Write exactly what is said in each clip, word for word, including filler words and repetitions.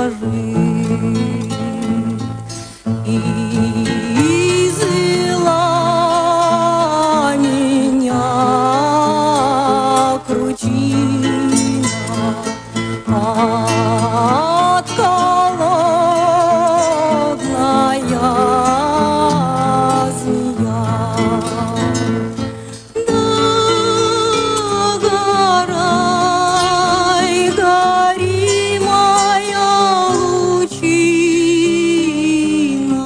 скажи. И извела меня кручина отколодная змея. Догорай, гори моя лучина,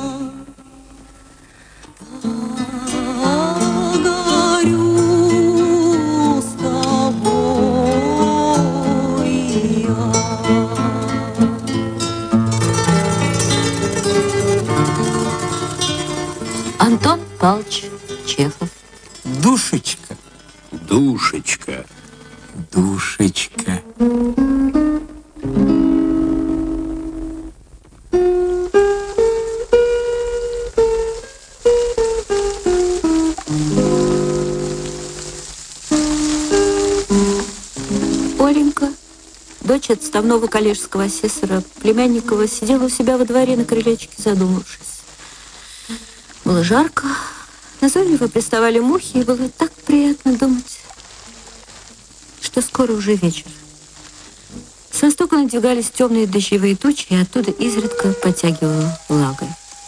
горю с тобой я. Антон Павлович Чехов. Душечка. Душечка. Душечка. Оленька, дочь отставного коллежского асессора Племянникова, сидела у себя во дворе на крылечке, задумавшись. Было жарко, назойливо приставали мухи, и было так приятно думать, что скоро уже вечер. С востока надвигались темные дождевые тучи, и оттуда изредка подтягивало влагой.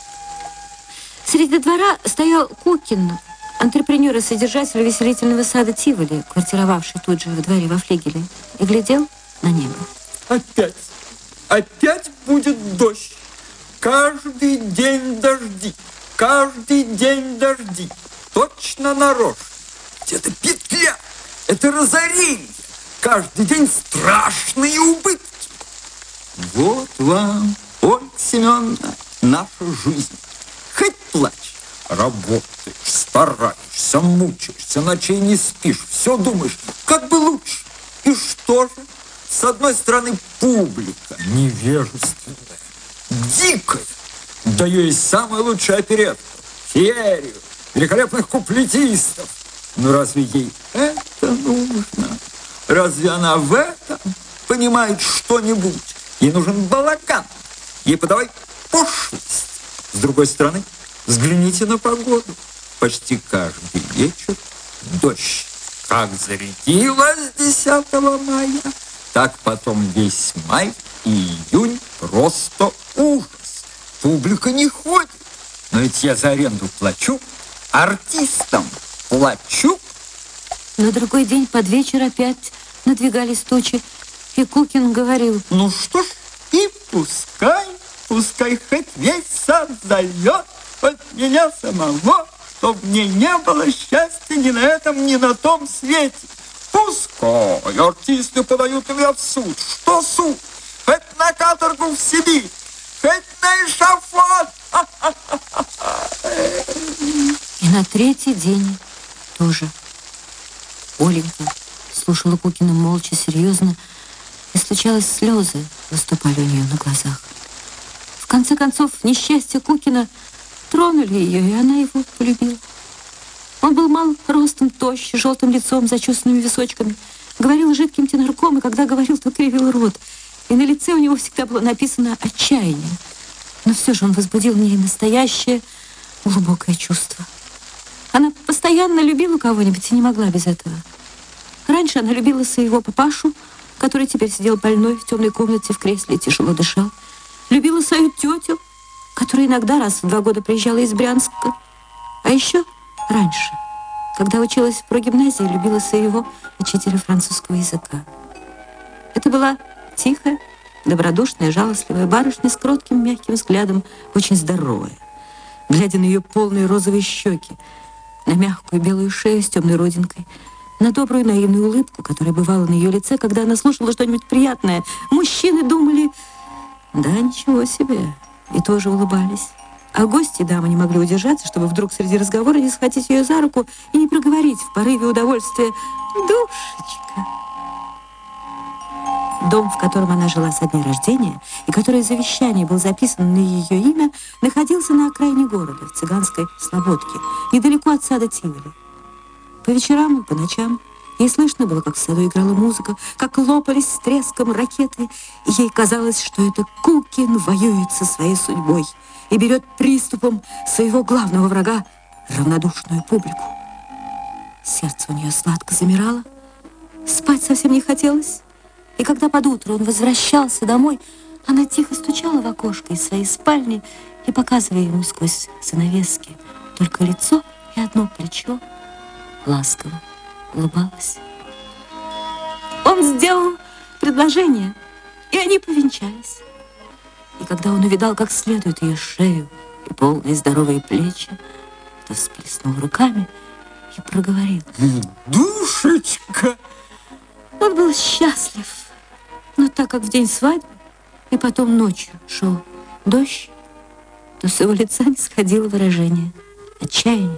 Среди двора стоял Кукин, антрепренер и содержатель увеселительного сада Тиволи, квартировавший тут же во дворе во флигеле, и глядел на небо. Опять, опять будет дождь. Каждый день дожди. Каждый день дожди. Точно нарочно. Это петля. Это разорение. Каждый день страшные убытки. Вот вам, Ольга Семеновна, наша жизнь. Хоть плачь. Работаешь, стараешься, мучаешься, ночей не спишь. Все думаешь, как бы лучше. И что же? С одной стороны, публика невежественная, дикая. Да есть самая лучшая оперетта, феерию, великолепных куплетистов. Но разве ей это нужно? Разве она в этом понимает что-нибудь? Ей нужен балаган. Ей подавай пошлость. С другой стороны, взгляните на погоду. Почти каждый вечер дождь. Как зарядилась десятого мая, так потом весь май и июнь просто ужас. Публика не ходит. Но ведь я за аренду плачу, артистам плачу. На другой день под вечер опять надвигались тучи, и Кукин говорил: ну что ж, и пускай, пускай хоть весь сад зальет от меня самого, чтоб мне не было счастья ни на этом, ни на том свете. Пускай артисты подают меня в суд. Что суд? Хоть на каторгу в Сибирь, хоть на эшафот. И на третий день тоже. Оленька слушала Кукина молча, серьезно, и случалось, слезы выступали у нее на глазах. В конце концов, несчастье Кукина тронули ее, и она его полюбила. Он был мал ростом, тощ, с желтым лицом, зачесанными височками, говорил жидким тенорком, и когда говорил, то кривил рот. И на лице у него всегда было написано отчаяние. Но все же он возбудил в ней настоящее глубокое чувство. Она постоянно любила кого-нибудь и не могла без этого. Раньше она любила своего папашу, который теперь сидел больной в темной комнате в кресле и тяжело дышал. Любила свою тетю, которая иногда раз в два года приезжала из Брянска. А еще раньше, когда училась в прогимназии, любила своего учителя французского языка. Это была тихая, добродушная, жалостливая барышня с кротким, мягким взглядом, очень здоровая. Глядя на ее полные розовые щеки, на мягкую белую шею с темной родинкой, на добрую наивную улыбку, которая бывала на ее лице, когда она слушала что-нибудь приятное, мужчины думали: да, ничего себе, и тоже улыбались. А гости и дамы не могли удержаться, чтобы вдруг среди разговора не схватить ее за руку и не проговорить в порыве удовольствия: душечка. Дом, в котором она жила со дня рождения, и который в завещании был записан на ее имя, находился на окраине города, в цыганской слободке, недалеко от сада Тиволи. По вечерам и по ночам Ей слышно было, как в саду играла музыка, как лопались с треском ракеты, и ей казалось, что это Кукин воюет со своей судьбой и берет приступом своего главного врага равнодушную публику. Сердце у нее сладко замирало, спать совсем не хотелось, и когда под утро он возвращался домой, она тихо стучала в окошко из своей спальни и, показывая ему сквозь занавески только лицо и одно плечо, ласково улыбалась. Он сделал предложение, и они повенчались. И когда он увидал как следует ее шею и полные здоровые плечи, то всплеснул руками и проговорил: «Душечка!» Он был счастлив, но так как в день свадьбы и потом ночью шел дождь, то с его лица не сходило выражение отчаяния.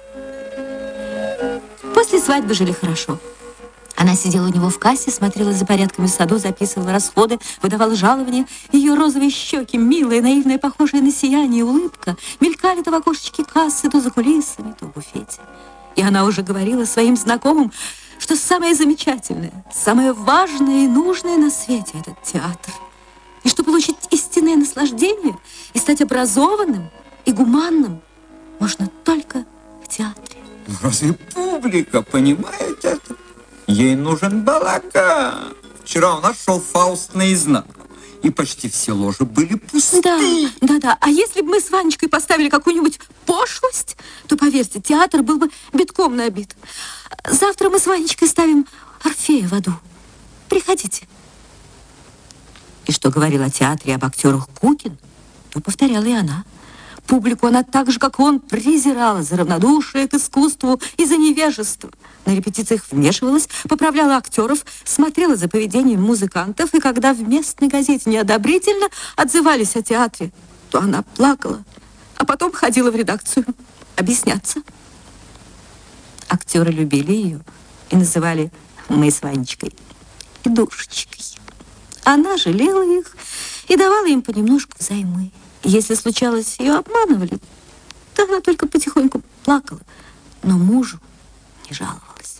После свадьбы жили хорошо. Она сидела у него в кассе, смотрела за порядками в саду, записывала расходы, выдавала жалования. Ее розовые щеки, милые, наивные, похожие на сияние, улыбка, мелькали то в окошечке кассы, то за кулисами, то в буфете. И она уже говорила своим знакомым, что самое замечательное, самое важное и нужное на свете – этот театр. И что получить истинное наслаждение и стать образованным и гуманным можно только в театре. Разве публика понимает это? Ей нужен балаган. Вчера у нас шел Фауст наизнанку, и почти все ложи были пусты. Да, да, да. А если бы мы с Ванечкой поставили какую-нибудь пошлость, то, поверьте, театр был бы битком набит. Завтра мы с Ванечкой ставим Орфея в аду. Приходите. И что говорил о театре и об актерах Кукин, то повторяла и она. Публику она так же, как он, презирала за равнодушие к искусству и за невежество. На репетициях вмешивалась, поправляла актеров, смотрела за поведением музыкантов, и когда в местной газете неодобрительно отзывались о театре, то она плакала, а потом ходила в редакцию объясняться. Актеры любили ее и называли «мы с Ванечкой» и «душечкой». Она жалела их и давала им понемножку взаймы. Если случалось, ее обманывали, то она только потихоньку плакала, но мужу не жаловалась.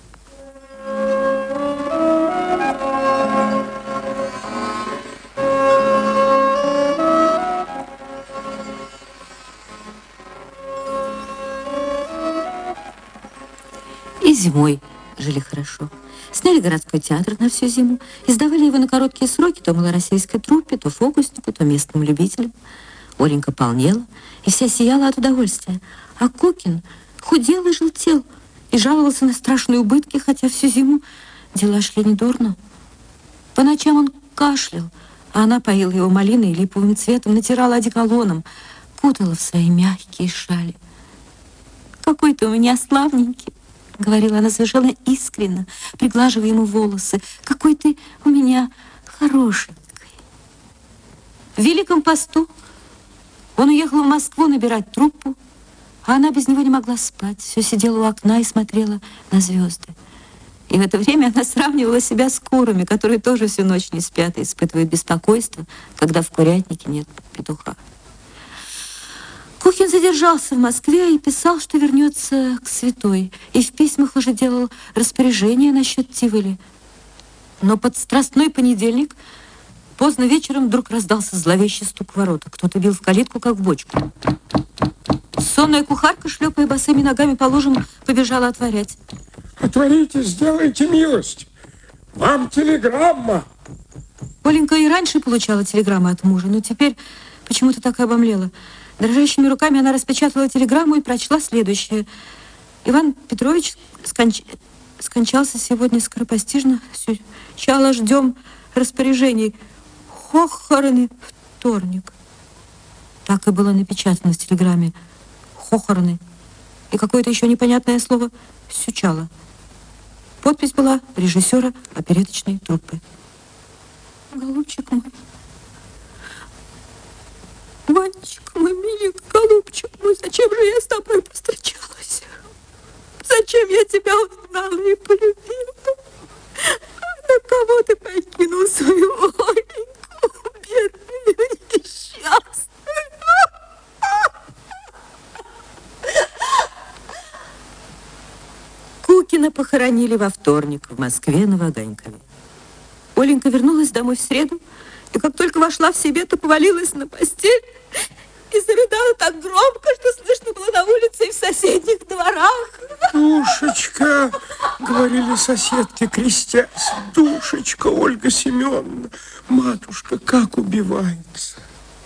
И зимой жили хорошо. Сняли городской театр на всю зиму, издавали его на короткие сроки то малороссийской труппе, то фокуснику, то местным любителям. Оленька полнела, и вся сияла от удовольствия. А Кукин худел и желтел, и жаловался на страшные убытки, хотя всю зиму дела шли недурно. По ночам он кашлял, а она поила его малиной и липовым цветом, натирала одеколоном, кутала в свои мягкие шали. «Какой ты у меня славненький!» — говорила она совершенно искренне, приглаживая ему волосы. «Какой ты у меня хорошенький!» В Великом посту он уехал в Москву набирать труппу, а она без него не могла спать. Все сидела у окна и смотрела на звезды. И в это время она сравнивала себя с курами, которые тоже всю ночь не спят и испытывают беспокойство, когда в курятнике нет петуха. Кукин задержался в Москве и писал, что вернется к святой. И в письмах уже делал распоряжение насчет Тиволи. Но под страстной понедельник поздно вечером вдруг раздался зловещий стук в ворота. Кто-то бил в калитку, как в бочку. Сонная кухарка, шлепая босыми ногами по лужам, побежала отворять. Отворите, сделайте милость. Вам телеграмма. Оленька и раньше получала телеграммы от мужа, но теперь почему-то так и обомлела. Дрожащими руками она распечатала телеграмму и прочла следующее. Иван Петрович сконч... скончался сегодня скоропостижно. Сначала ждем распоряжений. Похороны вторник. Так и было напечатано в телеграмме. Похороны. И какое-то еще непонятное слово «сючало». Подпись была режиссера опереточной труппы. Голубчик мой, Ванечка мой, миленький голубчик мой, зачем же я с тобой повстречалась? Зачем я тебя узнала и полюбила? На кого ты покинул свою Оленьку, бедную несчастную? Кукина похоронили во вторник в Москве на Ваганькове. Оленька вернулась домой в среду, и как только вошла в себе, то повалилась на постель и зарыдала так громко, что слышно было на улице и в соседних дворах. Душечка, говорили соседки, крестясь, душечка Ольга Семеновна, матушка, как убивается.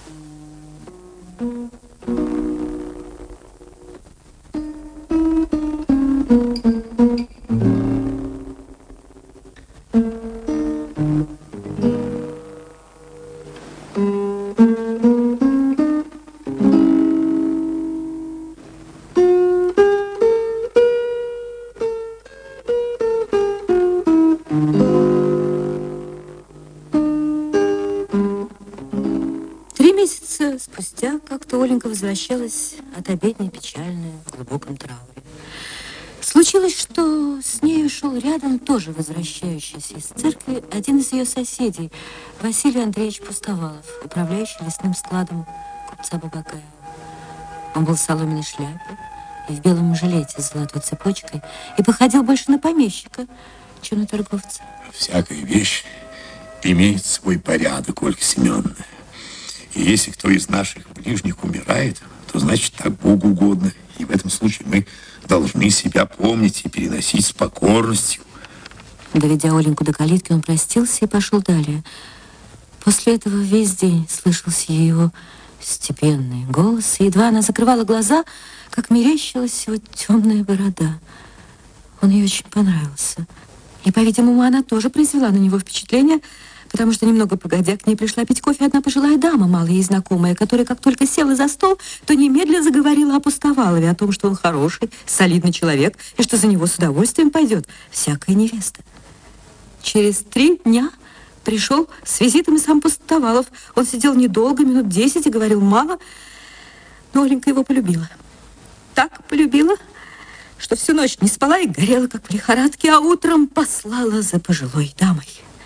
Спустя как-то Оленька возвращалась от обедни печальная, в глубоком трауре. Случилось, что с нею шел рядом, тоже возвращающийся из церкви, один из ее соседей, Василий Андреевич Пустовалов, управляющий лесным складом купца Бабакаева. Он был в соломенной шляпе и в белом жилете с золотой цепочкой и походил больше на помещика, чем на торговца. Всякая вещь имеет свой порядок, Ольга Семеновна. И если кто из наших ближних умирает, то значит так Богу угодно. И в этом случае мы должны себя помнить и переносить с покорностью. Доведя Оленьку до калитки, он простился и пошел далее. После этого весь день слышался его степенный голос, и едва она закрывала глаза, как мерещилась его темная борода. Он ей очень понравился. И, по-видимому, она тоже произвела на него впечатление, потому что немного погодя к ней пришла пить кофе одна пожилая дама, мало ей знакомая, которая, как только села за стол, то немедленно заговорила о Пустовалове, о том, что он хороший, солидный человек, и что за него с удовольствием пойдет всякая невеста. Через три дня пришел с визитом и сам Пустовалов. Он сидел недолго, минут десять, и говорил мало, но Оленька его полюбила. Так полюбила, что всю ночь не спала и горела, как в лихорадке, а утром послала за пожилой дамой.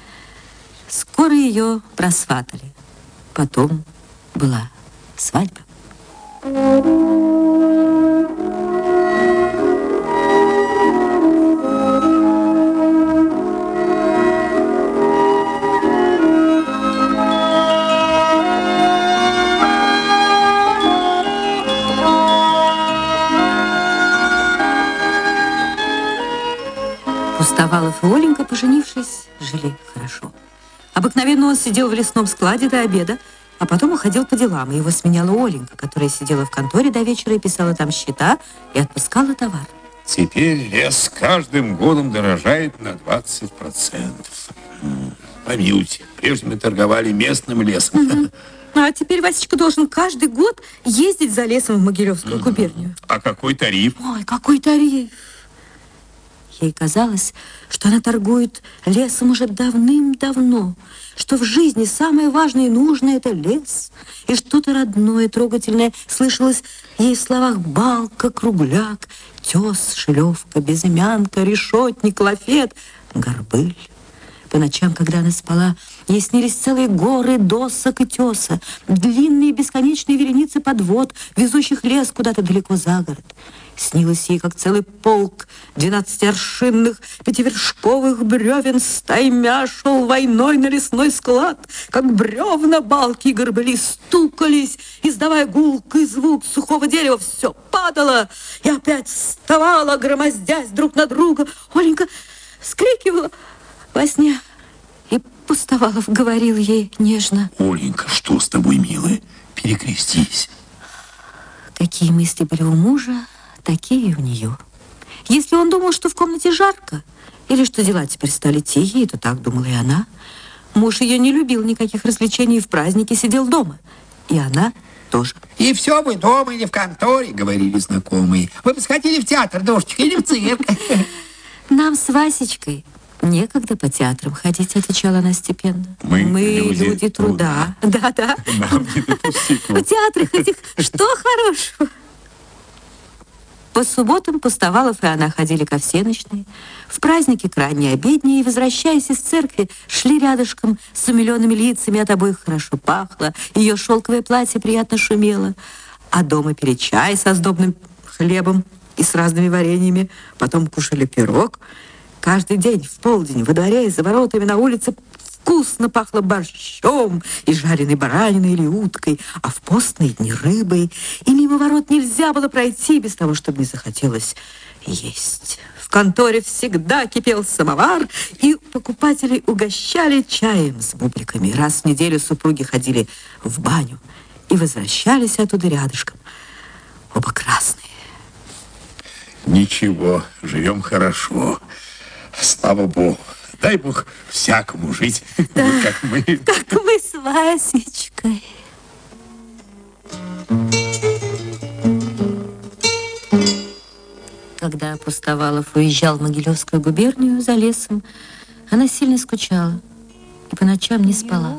Скоро ее просватали. Потом была свадьба. Пустовалов и Оленька, поженившись, жили хорошо. Обыкновенно он сидел в лесном складе до обеда, а потом уходил по делам, и его сменяла Оленька, которая сидела в конторе до вечера и писала там счета и отпускала товар. Теперь лес с каждым годом дорожает на двадцать процентов. Помилуйте, прежде мы торговали местным лесом. Угу. А теперь Васечка должен каждый год ездить за лесом в Могилевскую угу. губернию. А какой тариф? Ой, какой тариф! Ей казалось, что она торгует лесом уже давным-давно, что в жизни самое важное и нужное – это лес, и что-то родное, трогательное слышалось ей в словах балка, кругляк, тес, шелевка, безымянка, решетник, лафет, горбыль. По ночам, когда она спала, ей снились целые горы досок и теса, длинные бесконечные вереницы подвод, везущих лес куда-то далеко за город. Снилось ей, как целый полк двенадцатиаршинных пятивершковых бревен стаймя шел войной на лесной склад, как бревна, балки и горбыли стукались, издавая гулкий звук сухого дерева. Все падало и опять вставало, громоздясь друг на друга. Оленька вскрикивала во сне, и Пустовалов говорил ей нежно: Оленька, что с тобой, милая? Перекрестись. Какие мысли были у мужа, такие и у нее. Если он думал, что в комнате жарко, или что дела теперь стали тихие, то так думала и она. Муж ее не любил никаких развлечений, в празднике сидел дома. И она тоже. И все вы дома или в конторе, говорили знакомые. Вы бы сходили в театр, душечка, или в цирк. Нам с Васечкой некогда по театрам ходить, отвечала она степенно. Мы, Мы люди, люди труда. Да-да. Нам не до пустяков. В театрах этих что хорошего? По субботам Пустовалов и она ходили ко всеночной, в праздники к ранней обедне, и, возвращаясь из церкви, шли рядышком с умиленными лицами, от обоих хорошо пахло, ее шелковое платье приятно шумело, а дома пили чай со сдобным хлебом и с разными вареньями, потом кушали пирог. Каждый день в полдень во дворе и за воротами на улице вкусно пахло борщом и жареной бараниной или уткой, а в постные дни рыбой. И мимо ворот нельзя было пройти без того, чтобы не захотелось есть. В конторе всегда кипел самовар, и покупателей угощали чаем с бубликами. Раз в неделю супруги ходили в баню и возвращались оттуда рядышком, оба красные. Ничего, живем хорошо. Слава Богу. Дай Бог всякому жить, Да, как мы. как мы с Васечкой. Когда Пустовалов уезжал в Могилевскую губернию за лесом, она сильно скучала и по ночам не спала.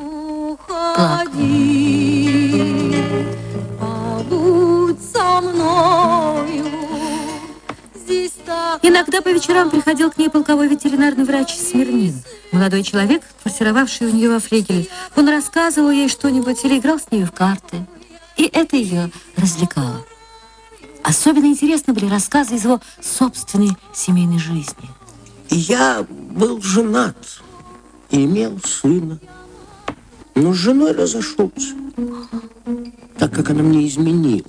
Уходи, побудь со мною. Здесь так Иногда по вечерам приходил к ней полковой ветеринарный врач Смирнин, молодой человек, квартировавший у нее во флигеле. Он рассказывал ей что-нибудь или играл с нею в карты, и это ее развлекало. Особенно интересны были рассказы из его собственной семейной жизни. Я был женат и имел сына, но с женой разошелся, так как она мне изменила.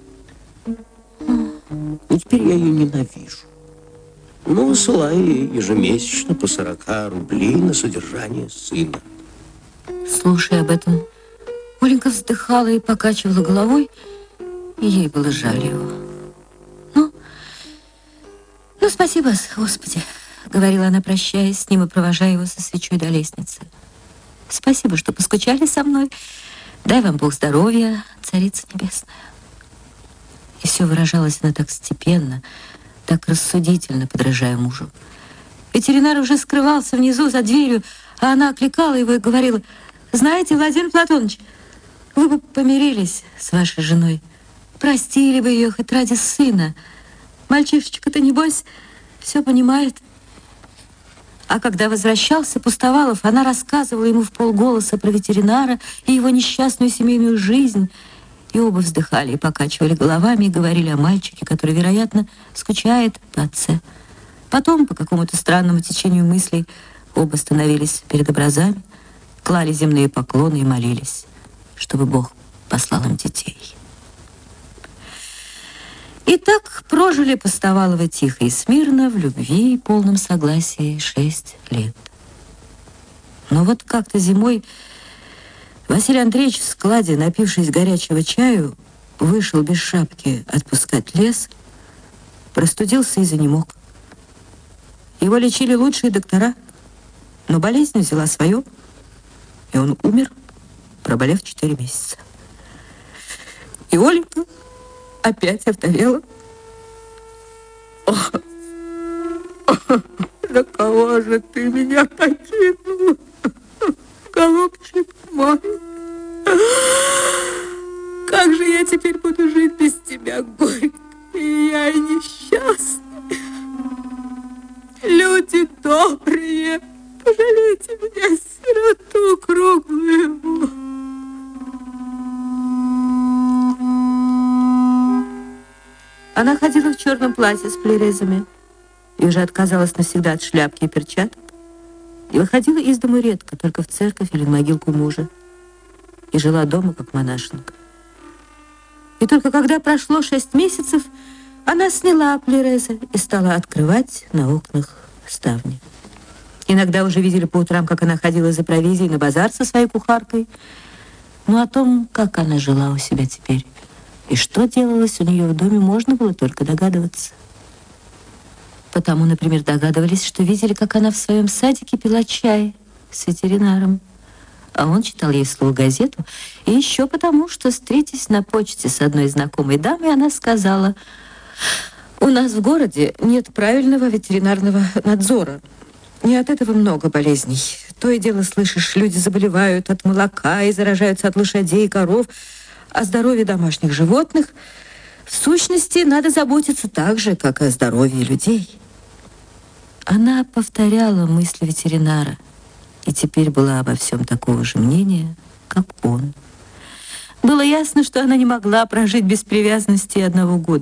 И теперь я ее ненавижу. Но высылаю ей ежемесячно по сорока рублей на содержание сына. Слушая об этом, Оленька вздыхала и покачивала головой, и ей было жаль его. Ну, ну, спасибо, Господи, говорила она, прощаясь с ним и провожая его со свечой до лестницы. Спасибо, что поскучали со мной. Дай вам Бог здоровья, Царица Небесная. И все выражалось она так степенно, так рассудительно, подражая мужу. Ветеринар уже скрывался внизу за дверью, а она окликала его и говорила: знаете, Владимир Платоныч, вы бы помирились с вашей женой, простили бы ее хоть ради сына. Мальчишечка-то, небось, все понимает. А когда возвращался Пустовалов, она рассказывала ему вполголоса про ветеринара и его несчастную семейную жизнь. И оба вздыхали и покачивали головами и говорили о мальчике, который, вероятно, скучает по отце. Потом, по какому-то странному течению мыслей, оба становились перед образами, клали земные поклоны и молились, чтобы Бог послал им детей. И так прожили Пустоваловы тихо и смирно, в любви и полном согласии шесть лет. Но вот как-то зимой Василий Андреевич в складе, напившись горячего чаю, вышел без шапки отпускать лес, простудился и занемог. Его лечили лучшие доктора, но болезнь взяла свое, и он умер, проболев четыре месяца. И Оленька опять овдовела. Ох, на кого же ты меня покинул, голубчик мой? Как же я теперь буду жить без тебя, горько, и я и несчастная. Люди добрые, пожалейте меня, сироту круглую. Она ходила в черном платье с плерезами и уже отказалась навсегда от шляпки и перчаток. И выходила из дому редко, только в церковь или на могилку мужа. И жила дома, как монашенка. И только когда прошло шесть месяцев, она сняла плерезы и стала открывать на окнах ставни. Иногда уже видели по утрам, как она ходила за провизией на базар со своей кухаркой. Но о том, как она жила у себя теперь и что делалось у нее в доме, можно было только догадываться. Потому, например, догадывались, что видели, как она в своем садике пила чай с ветеринаром, а он читал ей вслух газету, и еще потому, что, встретясь на почте с одной знакомой дамой, она сказала: у нас в городе нет правильного ветеринарного надзора. Не от этого много болезней. То и дело слышишь, люди заболевают от молока и заражаются от лошадей и коров. О здоровье домашних животных в сущности надо заботиться так же, как и о здоровье людей. Она повторяла мысли ветеринара и теперь была обо всем такого же мнения, как он. Было ясно, что она не могла прожить без привязанности одного года.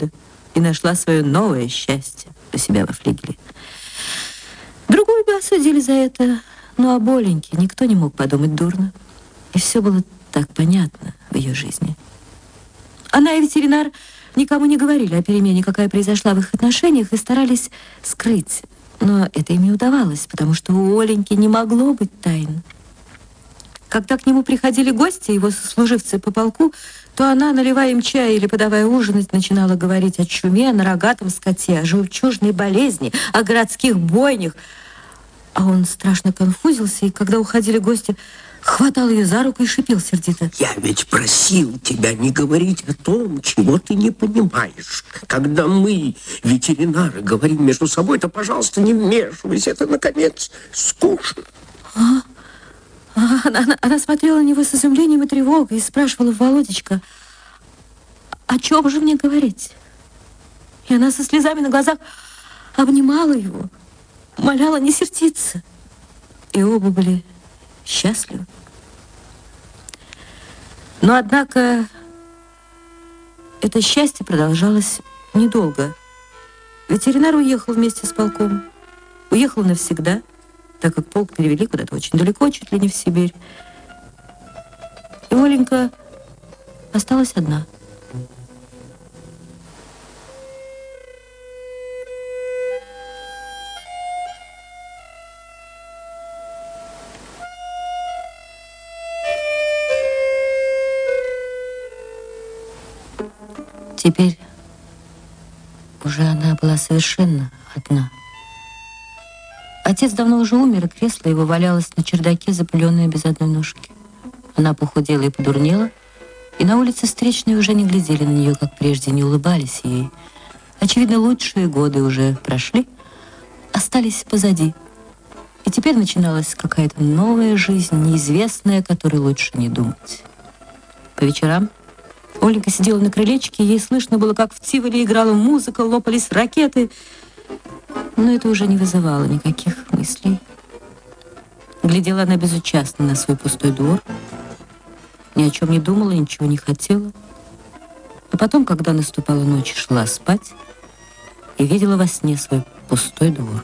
и нашла свое новое счастье у себя во флигеле. Другую бы осудили за это, но о Оленьке никто не мог подумать дурно. И все было так понятно в ее жизни. Она и ветеринар никому не говорили о перемене, какая произошла в их отношениях, и старались скрыть. Но это им не удавалось, потому что у Оленьки не могло быть тайн. Когда к нему приходили гости, его сослуживцы по полку, то она, наливая им чай или подавая ужинать, начинала говорить о чуме, о рогатом скоте, о жемчужной болезни, о городских бойнях. А он страшно конфузился, и когда уходили гости, хватал ее за руку и шипел сердито. Я ведь просил тебя не говорить о том, чего ты не понимаешь. Когда мы, ветеринары, говорим между собой, то, пожалуйста, не вмешивайся. Это, наконец, скучно. А? А, она, она, она смотрела на него с изумлением и тревогой и спрашивала: Володечка, о чем же мне говорить? И она со слезами на глазах обнимала его, умоляла не сердиться. И оба были счастливы. Но, однако, это счастье продолжалось недолго. Ветеринар уехал вместе с полком. Уехал навсегда, так как полк перевели куда-то очень далеко, чуть ли не в Сибирь. И Оленька осталась одна. Теперь уже она была совершенно одна. Отец давно уже умер, и кресло его валялось на чердаке, запыленное без одной ножки. Она похудела и подурнела, и на улице встречные уже не глядели на нее, как прежде, не улыбались ей. Очевидно, лучшие годы уже прошли, остались позади. И теперь начиналась какая-то новая жизнь, неизвестная, о которой лучше не думать. По вечерам Оленька сидела на крылечке, ей слышно было, как в Тиволе играла музыка, лопались ракеты. Но это уже не вызывало никаких мыслей. Глядела она безучастно на свой пустой двор, ни о чем не думала, ничего не хотела. А потом, когда наступала ночь, шла спать и видела во сне свой пустой двор.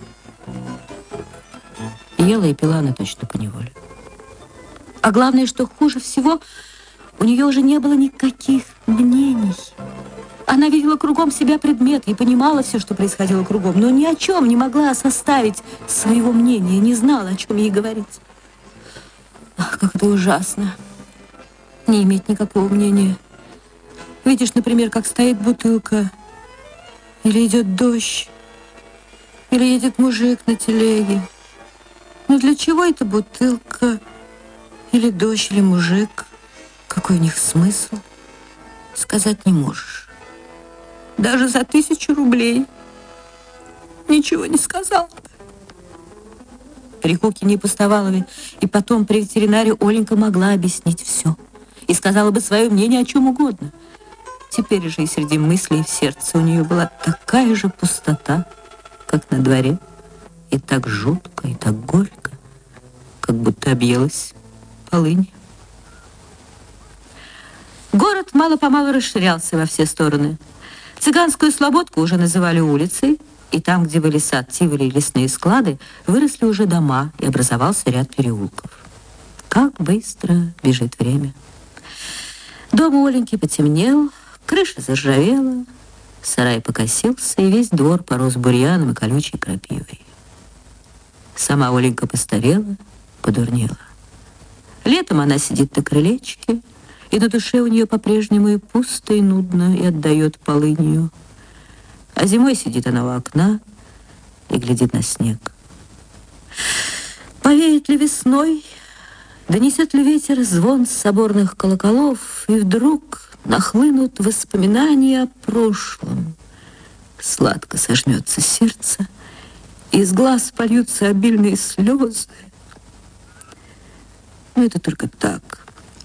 И ела и пила она точно поневоле. А главное, что хуже всего, у нее уже не было никаких мнений. Она видела кругом себя предметы и понимала все, что происходило кругом, но ни о чем не могла составить своего мнения, не знала, о чем ей говорить. Ах, как это ужасно, не иметь никакого мнения. Видишь, например, как стоит бутылка, или идет дождь, или едет мужик на телеге. Но для чего эта бутылка, или дождь, или мужик? Какой у них смысл? Сказать не можешь. Даже за тысячу рублей ничего не сказал. При Кукине и Пустовалове и потом при ветеринаре Оленька могла объяснить все и сказала бы свое мнение о чем угодно. Теперь же и среди мыслей в сердце у нее была такая же пустота, как на дворе, и так жутко, и так горько, как будто объелась полынь. Город мало-помалу расширялся во все стороны. Цыганскую слободку уже называли улицей, и там, где были сад, Тиволи и лесные склады, выросли уже дома, и образовался ряд переулков. Как быстро бежит время. Дом у Оленьки потемнел, крыша заржавела, сарай покосился, и весь двор порос бурьяном и колючей крапивой. Сама Оленька постарела, подурнела. Летом она сидит на крылечке, и на душе у нее по-прежнему и пусто, и нудно, и отдает полынью. А зимой сидит она у окна и глядит на снег. Повеет ли весной, донесет ли ветер звон соборных колоколов, и вдруг нахлынут воспоминания о прошлом. Сладко сожмется сердце, и из глаз польются обильные слезы. Но это только так,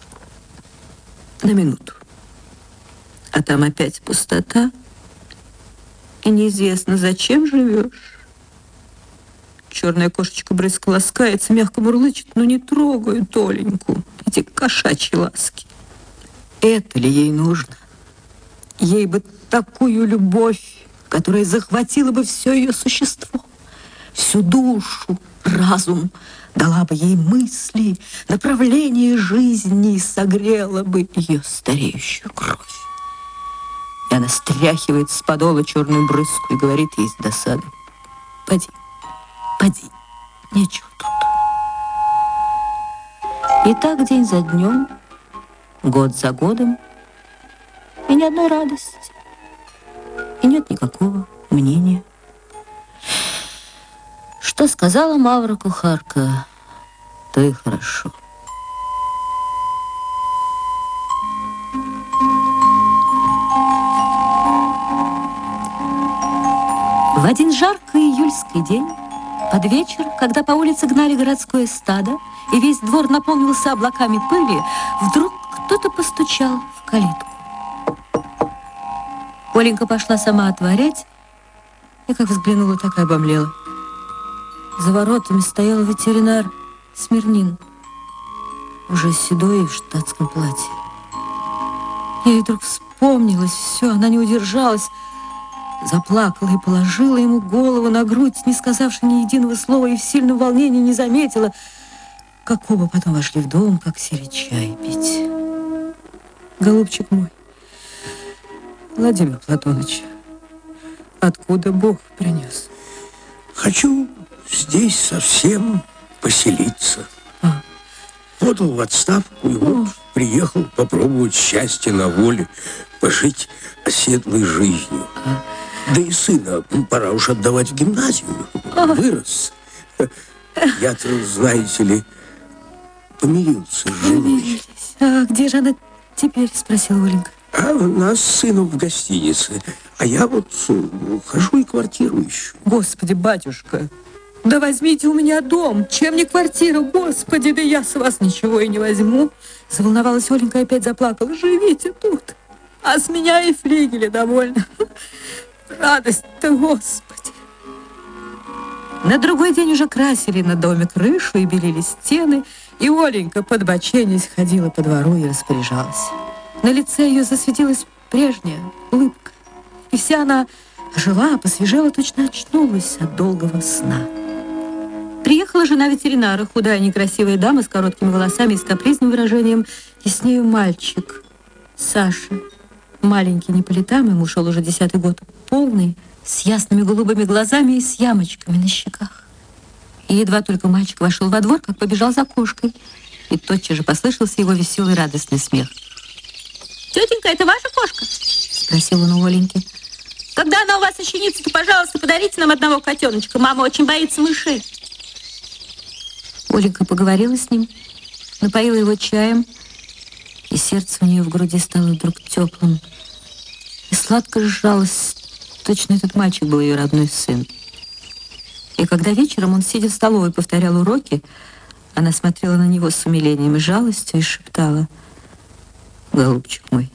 на минуту. А там опять пустота, и неизвестно, зачем живешь. Черная кошечка брызг ласкается, мягко мурлычет, но не трогают Оленьку эти кошачьи ласки. Это ли ей нужно? Ей бы такую любовь, которая захватила бы все ее существо, всю душу, разум, дала бы ей мысли, направление жизни и согрела бы ее стареющую кровь. И она стряхивает с подола черную брызгу и говорит ей с досады: «Поди, поди, нечего тут». И так день за днем, год за годом, и ни одной радости, и нет никакого мнения. Что сказала Мавра кухарка, то и хорошо. В один жаркий июльский день, под вечер, когда по улице гнали городское стадо, и весь двор наполнился облаками пыли, вдруг кто-то постучал в калитку. Оленька пошла сама отворять, и как взглянула, так и обомлела. За воротами стоял ветеринар Смирнин, уже седой и в штатском платье. Ей вдруг вспомнилось все, она не удержалась, заплакала и положила ему голову на грудь, не сказавши ни единого слова, и в сильном волнении не заметила, как оба потом вошли в дом, как сели чай пить. Голубчик мой, Владимир Платоныч, откуда Бог принес? Хочу здесь совсем поселиться. А. Подал в отставку и вот О. приехал попробовать счастье на воле, пожить оседлой жизнью. А. Да и сына пора уж отдавать в гимназию. А. Вырос. Я-то, знаете ли, помирился с женой. А где же она теперь? Спросила Оленька. А у нас с сыном в гостинице. А я вот хожу и квартиру ищу. Господи, батюшка, да возьмите у меня дом. Чем не квартира? Господи, да я с вас ничего и не возьму. Заволновалась Оленька и опять заплакала. Живите тут, а с меня и флигеля довольно. Радость-то, Господи. На другой день уже красили на доме крышу и белили стены, и Оленька, подбоченясь, ходила по двору и распоряжалась. На лице ее засветилась прежняя улыбка, и вся она жила, посвежела, точно очнулась от долгого сна. Приехала жена ветеринара, худая, некрасивая дама с короткими волосами и с капризным выражением, и с нею мальчик, Саша. Маленький, не по летам, ему шел уже десятый год, полный, с ясными голубыми глазами и с ямочками на щеках. И едва только мальчик вошел во двор, как побежал за кошкой, и тотчас же послышался его веселый радостный смех. «Тетенька, это ваша кошка?» — спросил он у Оленьки. «Когда она у вас ощенится, то, пожалуйста, подарите нам одного котеночка. Мама очень боится мышей». Оленька поговорила с ним, напоила его чаем, и сердце у нее в груди стало вдруг теплым. И сладко сжалось, точно этот мальчик был ее родной сын. И когда вечером он, сидя в столовой, повторял уроки, она смотрела на него с умилением и жалостью и шептала: «Голубчик мой,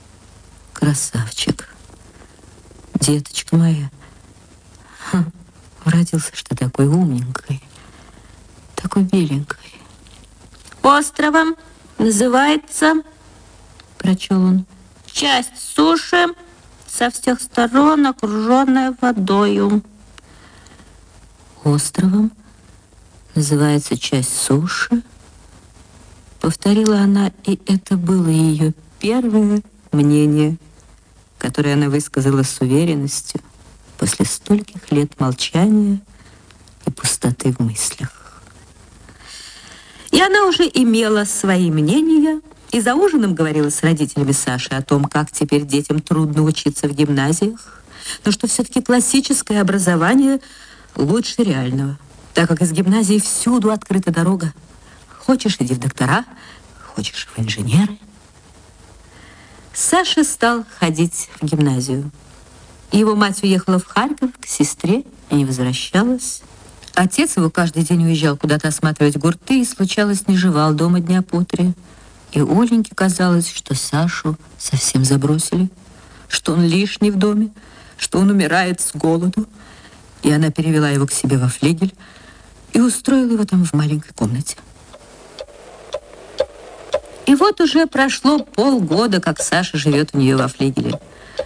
красавчик, деточка моя, ха, родился ж ты такой умненькой, такой беленькой». «Островом называется, — прочел он, — часть суши, со всех сторон окруженная водою». «Островом называется часть суши», — повторила она, и это было ее первое мнение, которое она высказала с уверенностью после стольких лет молчания и пустоты в мыслях. И она уже имела свои мнения, и за ужином говорила с родителями Саши о том, как теперь детям трудно учиться в гимназиях, но что все-таки классическое образование лучше реального, так как из гимназии всюду открыта дорога. Хочешь, иди в доктора, хочешь, в инженеры. Саша стал ходить в гимназию. Его мать уехала в Харьков к сестре и не возвращалась. Отец его каждый день уезжал куда-то осматривать гурты и, случалось, не жевал дома дня по три. И Оленьке казалось, что Сашу совсем забросили, что он лишний в доме, что он умирает с голоду. И она перевела его к себе во флигель и устроила его там в маленькой комнате. И вот уже прошло полгода, как Саша живет у нее во флигеле.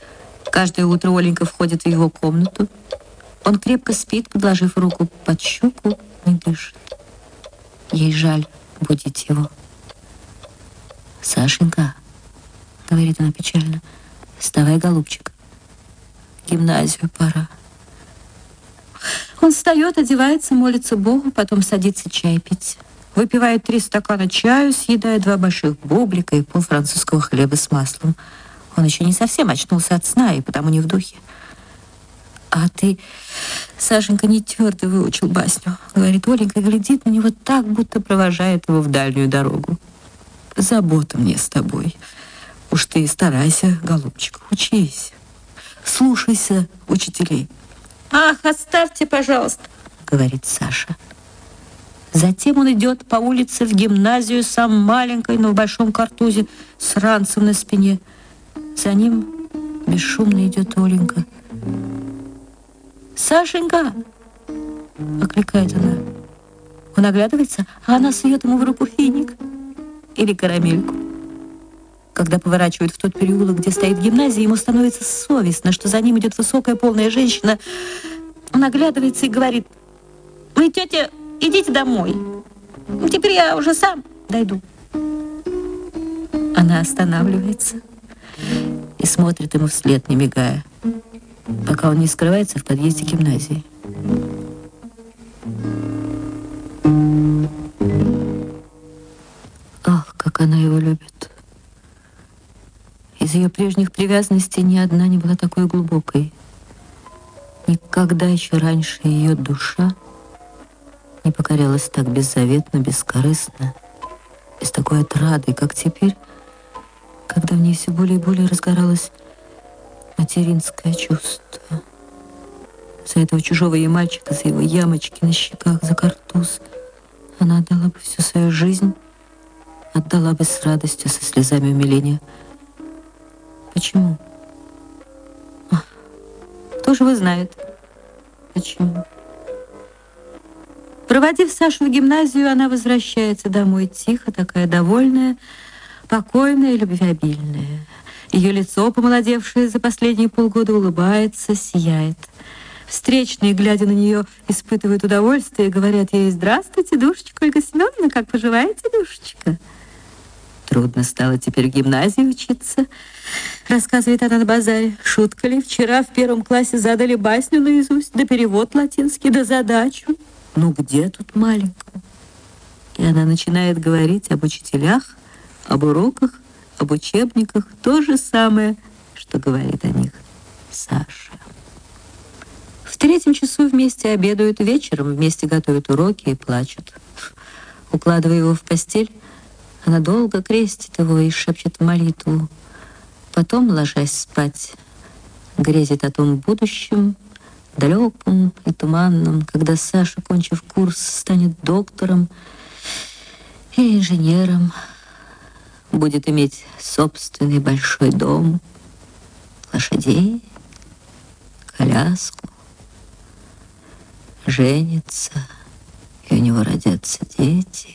Каждое утро Оленька входит в его комнату. Он крепко спит, подложив руку под щеку, не дышит. Ей жаль будить его. «Сашенька», — говорит она печально, — «вставай, голубчик, в гимназию пора». Он встает, одевается, молится Богу, потом садится чай пить. Выпивает три стакана чаю, съедает два больших бублика и пол французского хлеба с маслом. Он еще не совсем очнулся от сна и потому не в духе. «А ты, Сашенька, не твердо выучил басню», — говорит Оленька, глядит на него так, будто провожает его в дальнюю дорогу. «Забота мне с тобой. Уж ты старайся, голубчик, учись. Слушайся учителей». Ах, оставьте, пожалуйста, говорит Саша. Затем он идет по улице в гимназию, сам маленькой, но в большом картузе, с ранцем на спине. За ним бесшумно идет Оленька. «Сашенька!» — окликает она. Он оглядывается, а она сует ему в руку финик или карамельку. Когда поворачивают в тот переулок, где стоит гимназия, ему становится совестно, что за ним идет высокая полная женщина. Он оглядывается и говорит: «Вы, тетя, идите домой. Теперь я уже сам дойду». Она останавливается и смотрит ему вслед, не мигая, пока он не скрывается в подъезде гимназии. Ах, как она его любит. Из ее прежних привязанностей ни одна не была такой глубокой. Никогда еще раньше ее душа не покорялась так беззаветно, бескорыстно и с такой отрадой, как теперь, когда в ней все более и более разгоралось материнское чувство. За этого чужого ей мальчика, за его ямочки на щеках, за картуз она отдала бы всю свою жизнь, отдала бы с радостью, со слезами умиления. Почему? Ах, кто же его знает? Почему? Проводив Сашу в гимназию, она возвращается домой тихо, такая довольная, покойная и любвеобильная. Ее лицо, помолодевшее за последние полгода, улыбается, сияет. Встречные, глядя на нее, испытывают удовольствие и говорят ей: «Здравствуйте, душечка Ольга Семеновна, как поживаете, душечка?» «Трудно стало теперь в гимназии учиться», — рассказывает она на базаре. «Шутка ли, вчера в первом классе задали басню наизусть, да перевод латинский, да задачу. Ну где тут маленькому?» И она начинает говорить об учителях, об уроках, об учебниках, то же самое, что говорит о них Саша. В третьем часу вместе обедают, вечером вместе готовят уроки и плачут. Укладывая его в постель, она долго крестит его и шепчет молитву. Потом, ложась спать, грезит о том будущем, далеком и туманном, когда Саша, кончив курс, станет доктором и инженером, будет иметь собственный большой дом, лошадей, коляску, женится, и у него родятся дети.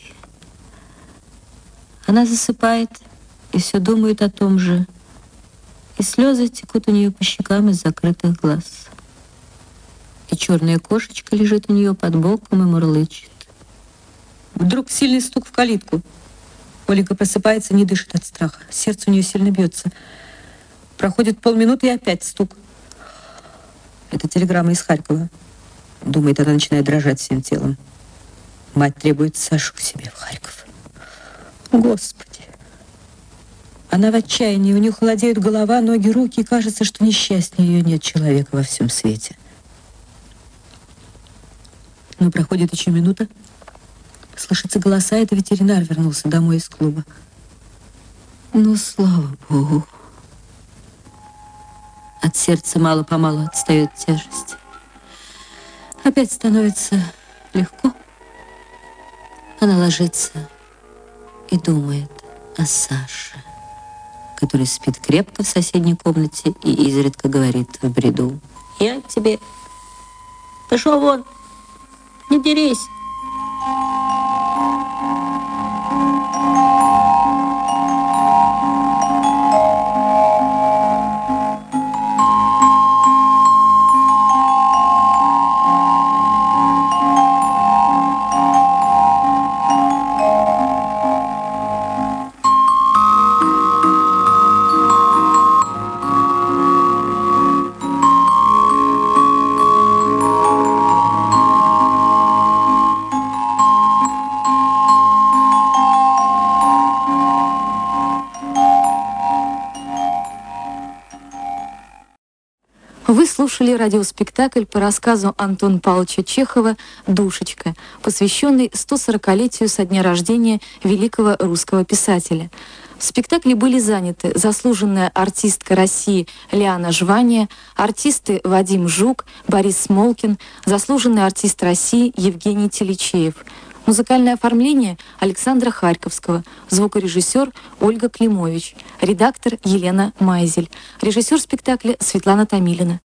Она засыпает и все думает о том же, и слезы текут у нее по щекам из закрытых глаз. И черная кошечка лежит у нее под боком и мурлычет. Вдруг сильный стук в калитку. Оленька просыпается, не дышит от страха. Сердце у нее сильно бьется. Проходит полминуты, и опять стук. Это телеграмма из Харькова. Думает, она начинает дрожать всем телом. Мать требует Сашу к себе в Харьков. Господи! Она в отчаянии, у нее холодеют голова, ноги, руки, и кажется, что несчастнее ее нет человека во всем свете. Но проходит еще минута. Слышатся голоса, это ветеринар вернулся домой из клуба. Ну, слава Богу. От сердца мало-помалу отстает тяжесть. Опять становится легко. Она ложится и думает о Саше, который спит крепко в соседней комнате и изредка говорит в бреду: «Я тебе... Пошел вон, не дерись!» слушали радиоспектакль по рассказу Антона Павловича Чехова «Душечка», посвященный сто сорокалетию со дня рождения великого русского писателя. В спектакле были заняты заслуженная артистка России Лиана Жвания, артисты Вадим Жук, Борис Смолкин, заслуженный артист России Евгений Телечеев. Музыкальное оформление Александра Харьковского, звукорежиссер Ольга Климович, редактор Елена Майзель, режиссер спектакля Светлана Томилина.